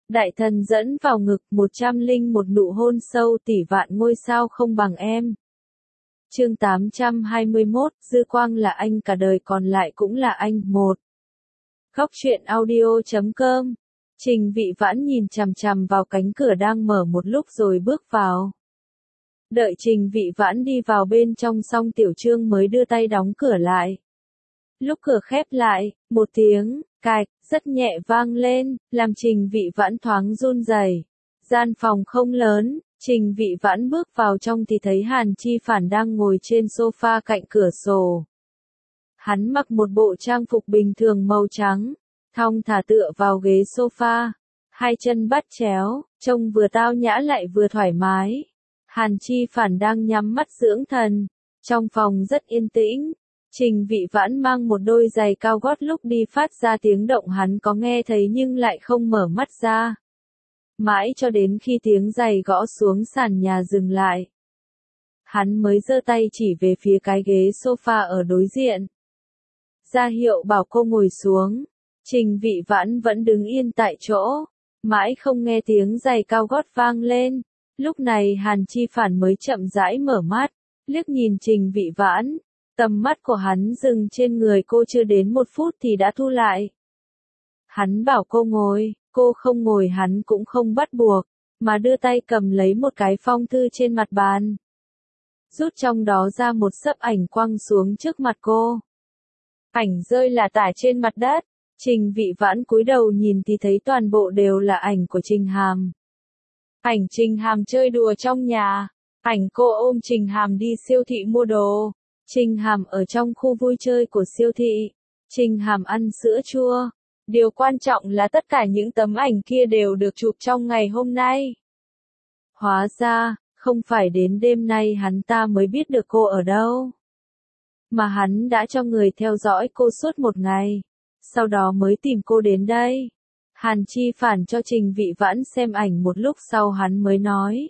Đại thần dẫn vào ngực 101 nụ hôn sâu tỷ vạn ngôi sao không bằng em. Chương 821, Dư Quang là anh cả đời còn lại cũng là anh. 1. Góc truyện audio.com. Trình Vị Vãn nhìn chằm chằm vào cánh cửa đang mở một lúc rồi bước vào. Đợi Trình Vị Vãn đi vào bên trong xong Tiểu Trương mới đưa tay đóng cửa lại. Lúc cửa khép lại, một tiếng cạch rất nhẹ vang lên, làm Trình Vị Vãn thoáng run rẩy. Gian phòng không lớn, Trình Vị Vãn bước vào trong thì thấy Hàn Chi Phản đang ngồi trên sofa cạnh cửa sổ. Hắn mặc một bộ trang phục bình thường màu trắng, thong thả tựa vào ghế sofa, hai chân bắt chéo, trông vừa tao nhã lại vừa thoải mái. Hàn Chi Phản đang nhắm mắt dưỡng thần, trong phòng rất yên tĩnh. Trình Vị Vãn mang một đôi giày cao gót lúc đi phát ra tiếng động hắn có nghe thấy nhưng lại không mở mắt ra. Mãi cho đến khi tiếng giày gõ xuống sàn nhà dừng lại. Hắn mới giơ tay chỉ về phía cái ghế sofa ở đối diện. Ra hiệu bảo cô ngồi xuống. Trình Vị Vãn vẫn đứng yên tại chỗ. Mãi không nghe tiếng giày cao gót vang lên. Lúc này Hàn Chi Phản mới chậm rãi mở mắt. Liếc nhìn Trình Vị Vãn. Tầm mắt của hắn dừng trên người cô chưa đến 1 phút thì đã thu lại. Hắn bảo cô ngồi, cô không ngồi hắn cũng không bắt buộc, mà đưa tay cầm lấy một cái phong thư trên mặt bàn. Rút trong đó ra một xấp ảnh quăng xuống trước mặt cô. Ảnh rơi lả tả trên mặt đất, Trình Vị Vãn cúi đầu nhìn thì thấy toàn bộ đều là ảnh của Trình Hàm. Ảnh Trình Hàm chơi đùa trong nhà, ảnh cô ôm Trình Hàm đi siêu thị mua đồ. Trình Hàm ở trong khu vui chơi của siêu thị. Trình Hàm ăn sữa chua. Điều quan trọng là tất cả những tấm ảnh kia đều được chụp trong ngày hôm nay. Hóa ra, không phải đến đêm nay hắn ta mới biết được cô ở đâu. Mà hắn đã cho người theo dõi cô suốt một ngày. Sau đó mới tìm cô đến đây. Hàn Chi Phản cho Trình Vị Vãn xem ảnh một lúc sau hắn mới nói.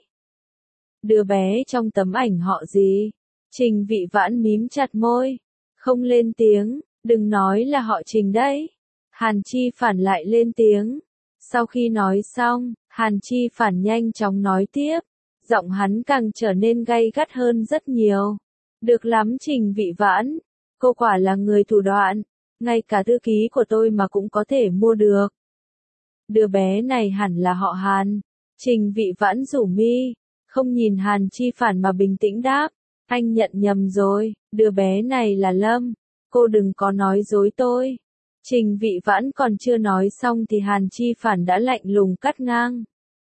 Đứa bé trong tấm ảnh họ gì? Trình Vị Vãn mím chặt môi, không lên tiếng, đừng nói là họ Trình đấy. Hàn Chi Phản lại lên tiếng. Sau khi nói xong, Hàn Chi Phản nhanh chóng nói tiếp, giọng hắn càng trở nên gay gắt hơn rất nhiều. Được lắm Trình Vị Vãn, cô quả là người thủ đoạn, ngay cả thư ký của tôi mà cũng có thể mua được. Đứa bé này hẳn là họ Hàn. Trình Vị Vãn rủ mi, không nhìn Hàn Chi Phản mà bình tĩnh đáp. Anh nhận nhầm rồi, đứa bé này là Lâm, cô đừng có nói dối tôi. Trình Vị Vãn còn chưa nói xong thì Hàn Chi Phản đã lạnh lùng cắt ngang.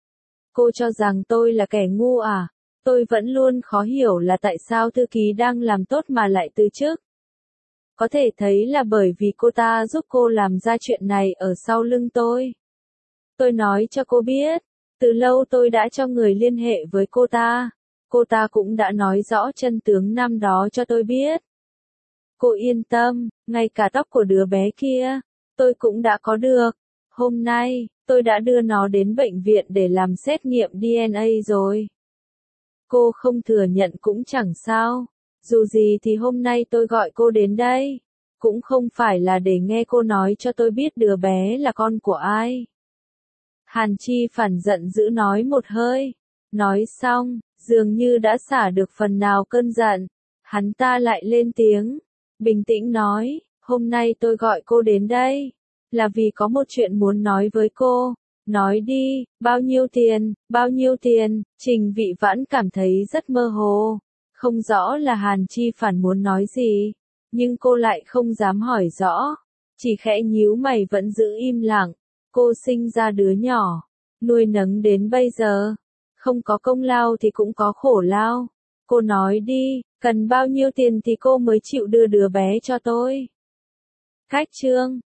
Cô cho rằng tôi là kẻ ngu à? Tôi vẫn luôn khó hiểu là tại sao thư ký đang làm tốt mà lại từ chức. Có thể thấy là bởi vì cô ta giúp cô làm ra chuyện này ở sau lưng tôi. Tôi nói cho cô biết, từ lâu tôi đã cho người liên hệ với cô ta. Cô ta cũng đã nói rõ chân tướng năm đó cho tôi biết. Cô yên tâm, ngay cả tóc của đứa bé kia, tôi cũng đã có được. Hôm nay, tôi đã đưa nó đến bệnh viện để làm xét nghiệm DNA rồi. Cô không thừa nhận cũng chẳng sao. Dù gì thì hôm nay tôi gọi cô đến đây. Cũng không phải là để nghe cô nói cho tôi biết đứa bé là con của ai. Hàn Chi Phản giận dữ nói một hơi. Nói xong, dường như đã xả được phần nào cơn giận. Hắn ta lại lên tiếng. Bình tĩnh nói, hôm nay tôi gọi cô đến đây. Là vì có một chuyện muốn nói với cô. Nói đi, bao nhiêu tiền, bao nhiêu tiền. Trình Vị Vãn cảm thấy rất mơ hồ. Không rõ là Hàn Chi Phản muốn nói gì. Nhưng cô lại không dám hỏi rõ. Chỉ khẽ nhíu mày vẫn giữ im lặng. Cô sinh ra đứa nhỏ. Nuôi nấng đến bây giờ. Không có công lao thì cũng có khổ lao. Cô nói đi, cần bao nhiêu tiền thì cô mới chịu đưa đứa bé cho tôi. Cách chương